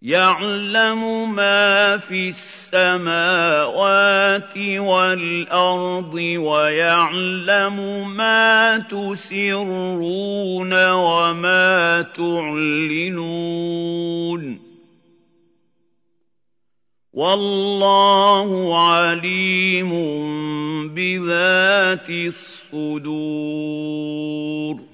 يَعْلَمُ مَا فِي السَّمَاوَاتِ وَالْأَرْضِ وَيَعْلَمُ مَا تُسِرُّونَ وَمَا تُعْلِنُونَ ۚ وَاللَّهُ عَلِيمٌ بِذَاتِ الصُّدُورِ